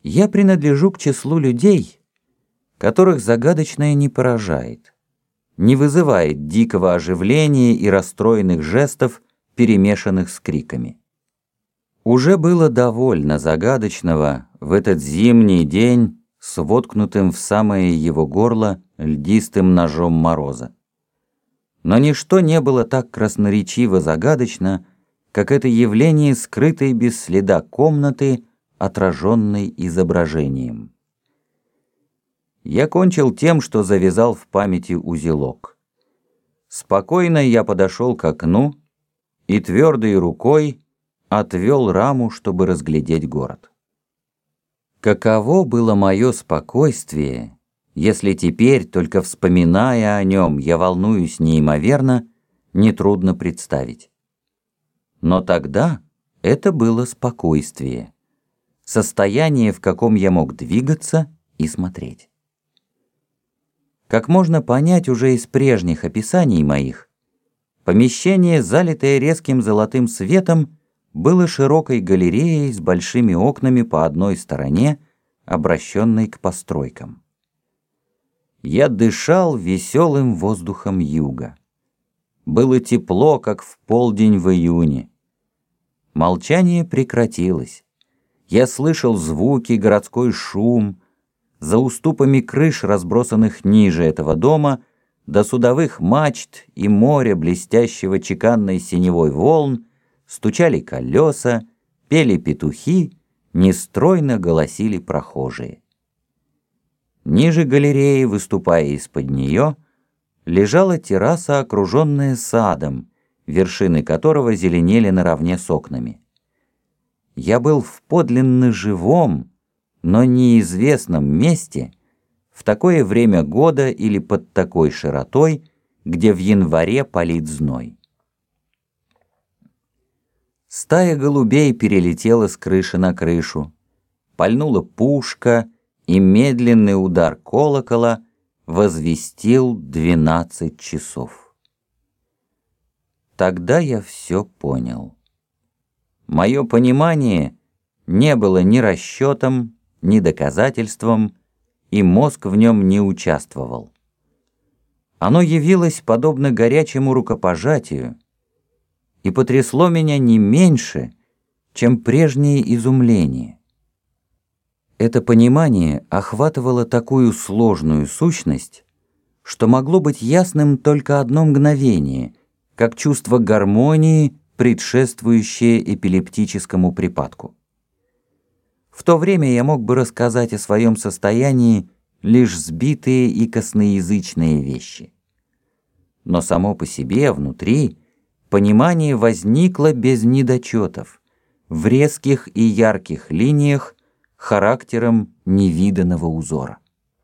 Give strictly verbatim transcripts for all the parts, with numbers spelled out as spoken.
Я принадлежу к числу людей, которых загадочное не поражает, не вызывает дикого оживления и расстроенных жестов, перемешанных с криками. Уже было довольно загадочного в этот зимний день с воткнутым в самое его горло льдистым ножом мороза. Но ничто не было так красноречиво загадочно, как это явление скрытой без следа комнаты, отраженной изображением. Я кончил тем, что завязал в памяти узелок. Спокойно я подошел к окну и твердой рукой отвел раму, чтобы разглядеть город. Каково было мое спокойствие, если теперь, только вспоминая о нем, я волнуюсь неимоверно, нетрудно представить. Но тогда это было спокойствие, состояние, в каком я мог двигаться и смотреть. Как можно понять уже из прежних описаний моих, помещение, залитое резким золотым светом, было широкой галереей с большими окнами по одной стороне, обращенной к постройкам. Я дышал веселым воздухом юга. Было тепло, как в полдень в июне. Молчание прекратилось. Я слышал звуки, городской шум. За уступами крыш, разбросанных ниже этого дома, до судовых мачт и моря, блестящего чеканной синевой волн, стучали колеса, пели петухи, нестройно голосили прохожие. Ниже галереи, выступая из-под нее, лежала терраса, окруженная садом, вершины которого зеленели наравне с окнами. Я был в подлинно живом, но неизвестном месте, в такое время года или под такой широтой, где в январе палит зной. Стая голубей перелетела с крыши на крышу, пальнула пушка, и медленный удар колокола возвестил двенадцать часов. Тогда я все понял. Мое понимание не было ни расчетом, ни доказательством, и мозг в нем не участвовал. Оно явилось подобно горячему рукопожатию и потрясло меня не меньше, чем прежнее изумление. Это понимание охватывало такую сложную сущность, что могло быть ясным только одно мгновение, как чувство гармонии, предшествующее эпилептическому припадку. В то время я мог бы рассказать о своем состоянии лишь сбитые и косноязычные вещи. Но само по себе, внутри, понимание возникло без недочетов, в резких и ярких линиях, характером невиданного узора.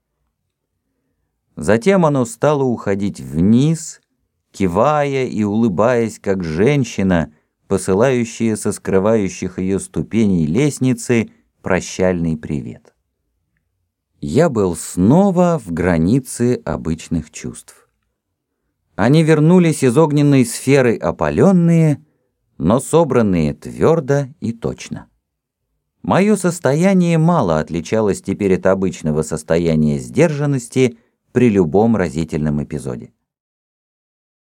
Затем оно стало уходить вниз, кивая и улыбаясь, как женщина, посылающая со скрывающих ее ступеней лестницы прощальный привет. Я был снова в границе обычных чувств. Они вернулись из огненной сферы опаленные, но собранные твердо и точно. Мое состояние мало отличалось теперь от обычного состояния сдержанности при любом разительном эпизоде.